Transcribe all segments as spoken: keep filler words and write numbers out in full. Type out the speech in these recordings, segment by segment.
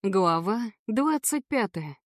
Глава двадцать пятая.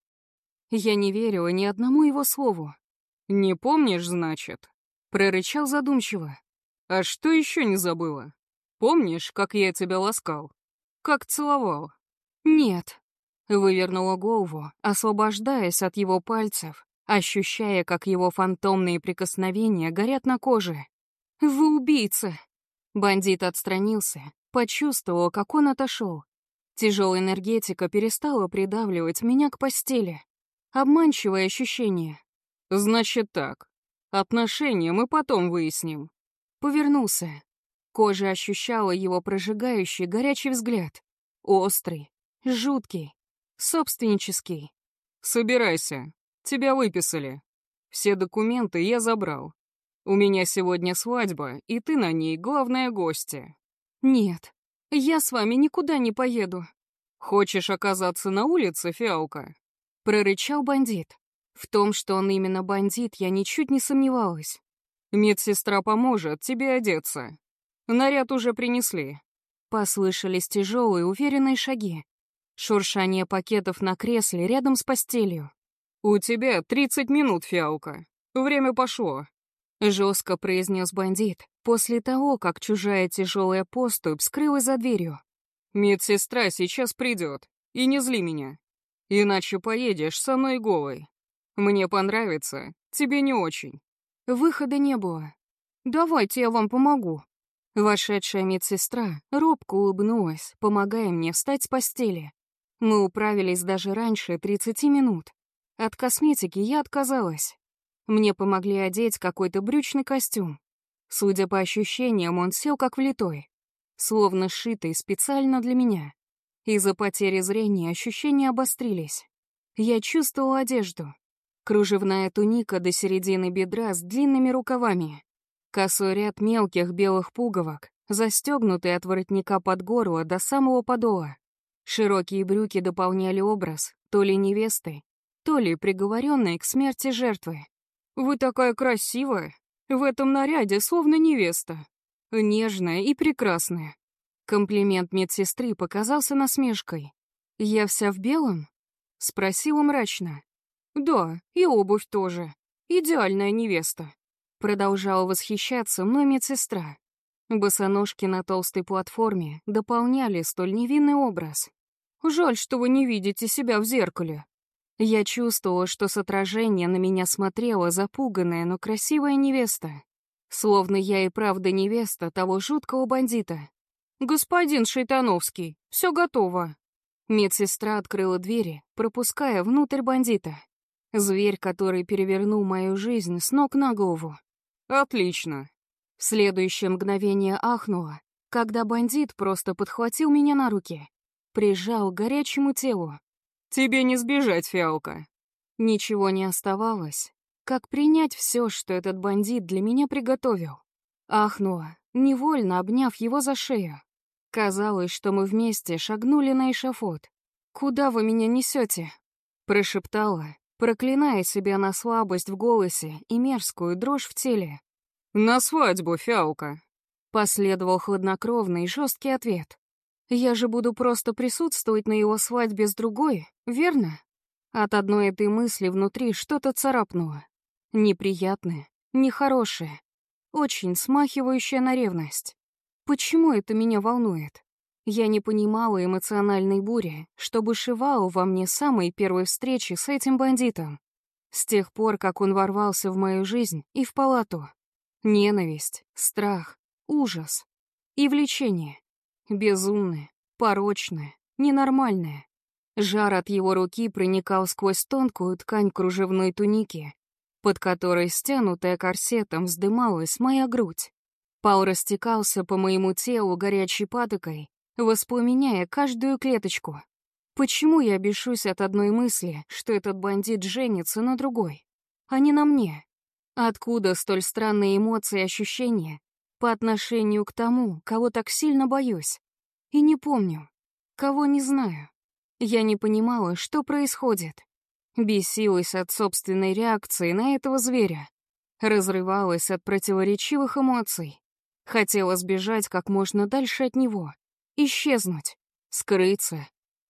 Я не верила ни одному его слову. «Не помнишь, значит?» — прорычал задумчиво. «А что еще не забыла? Помнишь, как я тебя ласкал? Как целовал?» «Нет», — вывернула голову, освобождаясь от его пальцев, ощущая, как его фантомные прикосновения горят на коже. «Вы убийца!» Бандит отстранился, почувствовал, как он отошел. Тяжелая энергетика перестала придавливать меня к постели. Обманчивое ощущение. «Значит так. Отношения мы потом выясним». Повернулся. Кожа ощущала его прожигающий горячий взгляд. Острый, жуткий, собственнический. «Собирайся. Тебя выписали. Все документы я забрал. У меня сегодня свадьба, и ты на ней главная гостья». «Нет, я с вами никуда не поеду». «Хочешь оказаться на улице, фиалка?» — прорычал бандит. В том, что он именно бандит, я ничуть не сомневалась. «Медсестра поможет тебе одеться. Наряд уже принесли». Послышались тяжелые, уверенные шаги. Шуршание пакетов на кресле рядом с постелью. «У тебя тридцать минут, фиалка. Время пошло», — жестко произнес бандит после того, как чужая тяжелая поступь скрылась за дверью. «Медсестра сейчас придет, и не зли меня. Иначе поедешь со мной голой. Мне понравится, тебе не очень». Выхода не было. «Давайте я вам помогу». Вошедшая медсестра робко улыбнулась, помогая мне встать с постели. Мы управились даже раньше тридцати минут. От косметики я отказалась. Мне помогли одеть какой-то брючный костюм. Судя по ощущениям, он сел как влитой, словно сшитый специально для меня. Из-за потери зрения ощущения обострились. Я чувствовала одежду. Кружевная туника до середины бедра с длинными рукавами. Косой ряд мелких белых пуговок, застегнутый от воротника под горло до самого подола. Широкие брюки дополняли образ то ли невесты, то ли приговоренной к смерти жертвы. «Вы такая красивая! В этом наряде словно невеста. Нежная и прекрасная». Комплимент медсестры показался насмешкой. «Я вся в белом?» — спросила мрачно. «Да, и обувь тоже. Идеальная невеста». Продолжала восхищаться мной медсестра. Босоножки на толстой платформе дополняли столь невинный образ. «Жаль, что вы не видите себя в зеркале». Я чувствовала, что с отражения на меня смотрела запуганная, но красивая невеста. Словно я и правда невеста того жуткого бандита. «Господин Шейтановский, все готово». Медсестра открыла двери, пропуская внутрь бандита. Зверь, который перевернул мою жизнь с ног на голову. «Отлично». В следующее мгновение ахнула, когда бандит просто подхватил меня на руки, прижал к горячему телу. «Тебе не сбежать, фиалка». Ничего не оставалось, как принять все, что этот бандит для меня приготовил. Ахнула, невольно обняв его за шею. Казалось, что мы вместе шагнули на эшафот. «Куда вы меня несете?» — прошептала, проклиная себя на слабость в голосе и мерзкую дрожь в теле. «На свадьбу, фиалка», — последовал хладнокровный и жесткий ответ. «Я же буду просто присутствовать на его свадьбе с другой, верно?» От одной этой мысли внутри что-то царапнуло. Неприятное, нехорошее, очень смахивающее на ревность. Почему это меня волнует? Я не понимала эмоциональной бури, что бушевала во мне с самой первой встречи с этим бандитом. С тех пор, как он ворвался в мою жизнь и в палату. Ненависть, страх, ужас и влечение. Безумное, порочное, ненормальное. Жар от его руки проникал сквозь тонкую ткань кружевной туники, под которой, стянутая корсетом, вздымалась моя грудь. Пал растекался по моему телу горячей патокой, воспламеняя каждую клеточку. Почему я бешусь от одной мысли, что этот бандит женится на другой, а не на мне? Откуда столь странные эмоции и ощущения по отношению к тому, кого так сильно боюсь? И не помню, кого не знаю. Я не понимала, что происходит. Бесилась от собственной реакции на этого зверя. Разрывалась от противоречивых эмоций. Хотела сбежать как можно дальше от него. Исчезнуть. Скрыться.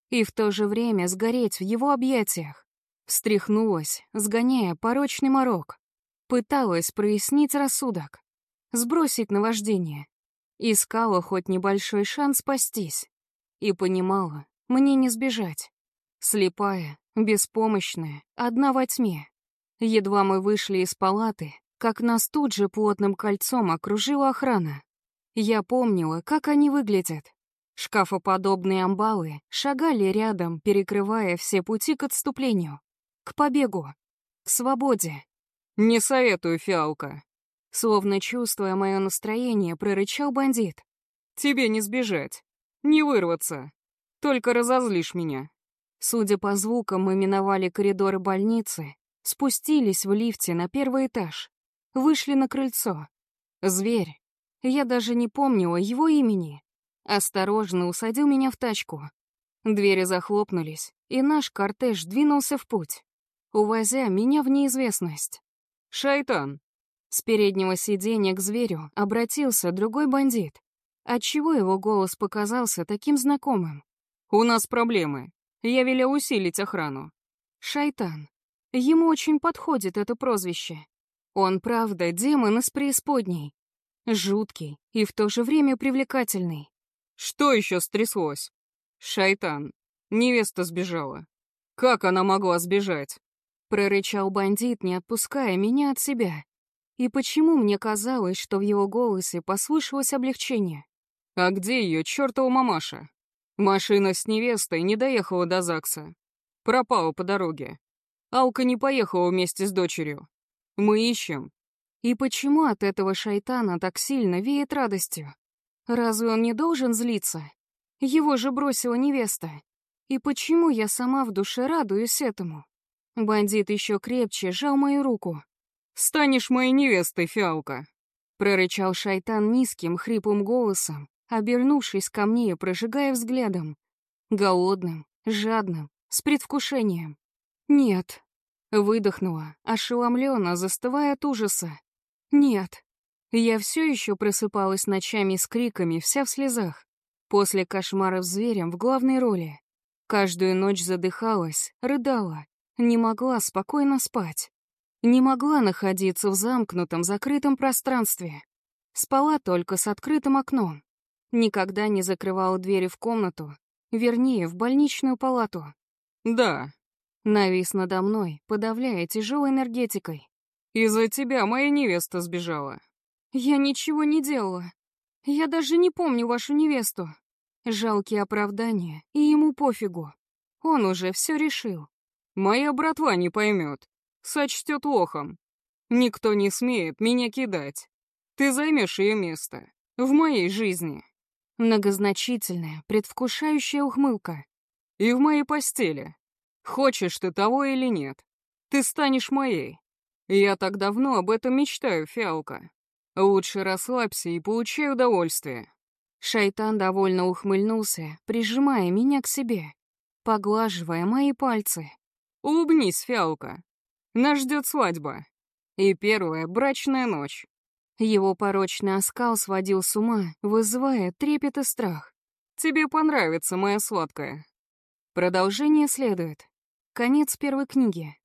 и в то же время сгореть в его объятиях. Встряхнулась, сгоняя порочный морок. Пыталась прояснить рассудок, сбросить наваждение. Искала хоть небольшой шанс спастись. И понимала, мне не сбежать. Слепая, беспомощная, одна во тьме. Едва мы вышли из палаты, как нас тут же плотным кольцом окружила охрана. Я помнила, как они выглядят. Шкафоподобные амбалы шагали рядом, перекрывая все пути к отступлению, к побегу, к свободе. «Не советую, фиалка», словно чувствуя мое настроение, прорычал бандит. «Тебе не сбежать, не вырваться, только разозлишь меня». Судя по звукам, мы миновали коридоры больницы, спустились в лифте на первый этаж, вышли на крыльцо. Зверь, я даже не помнила его имени, осторожно усадил меня в тачку. Двери захлопнулись, и наш кортеж двинулся в путь, увозя меня в неизвестность. «Шайтан!» С переднего сиденья к зверю обратился другой бандит. Отчего его голос показался таким знакомым? «У нас проблемы. Я велел усилить охрану». Шайтан. Ему очень подходит это прозвище. Он, правда, демон из преисподней. Жуткий и в то же время привлекательный. «Что еще стряслось?» «Шайтан. Невеста сбежала. Как она могла сбежать?» Прорычал бандит, не отпуская меня от себя. И почему мне казалось, что в его голосе послышалось облегчение? «А где ее чертова мамаша? Машина с невестой не доехала до ЗАГСа. Пропала по дороге. Алка не поехала вместе с дочерью. Мы ищем». И почему от этого шайтана так сильно веет радостью? Разве он не должен злиться? Его же бросила невеста. И почему я сама в душе радуюсь этому? Бандит еще крепче сжал мою руку. «Станешь моей невестой, фиалка», — прорычал шайтан низким, хриплым голосом, обернувшись ко мне и прожигая взглядом. Голодным, жадным, с предвкушением. «Нет», — выдохнула, ошеломленно, застывая от ужаса. «Нет». Я все еще просыпалась ночами с криками, вся в слезах. После кошмаров с зверем в главной роли. Каждую ночь задыхалась, рыдала, не могла спокойно спать. Не могла находиться в замкнутом, закрытом пространстве. Спала только с открытым окном. Никогда не закрывала двери в комнату, вернее, в больничную палату. «Да». Навис надо мной, подавляя тяжелой энергетикой. «Из-за тебя моя невеста сбежала». «Я ничего не делала. Я даже не помню вашу невесту». Жалкие оправдания, и ему пофигу. Он уже все решил. «Моя братва не поймет, сочтет лохом. Никто не смеет меня кидать. Ты займешь ее место в моей жизни». Многозначительная, предвкушающая ухмылка. «И в моей постели. Хочешь ты того или нет, ты станешь моей. Я так давно об этом мечтаю, фиалка. Лучше расслабься и получай удовольствие». Шайтан довольно ухмыльнулся, прижимая меня к себе, поглаживая мои пальцы. «Улыбнись, фиалка. Нас ждет свадьба. И первая брачная ночь». Его порочный оскал сводил с ума, вызывая трепет и страх. «Тебе понравится, моя сладкая». Продолжение следует. Конец первой книги.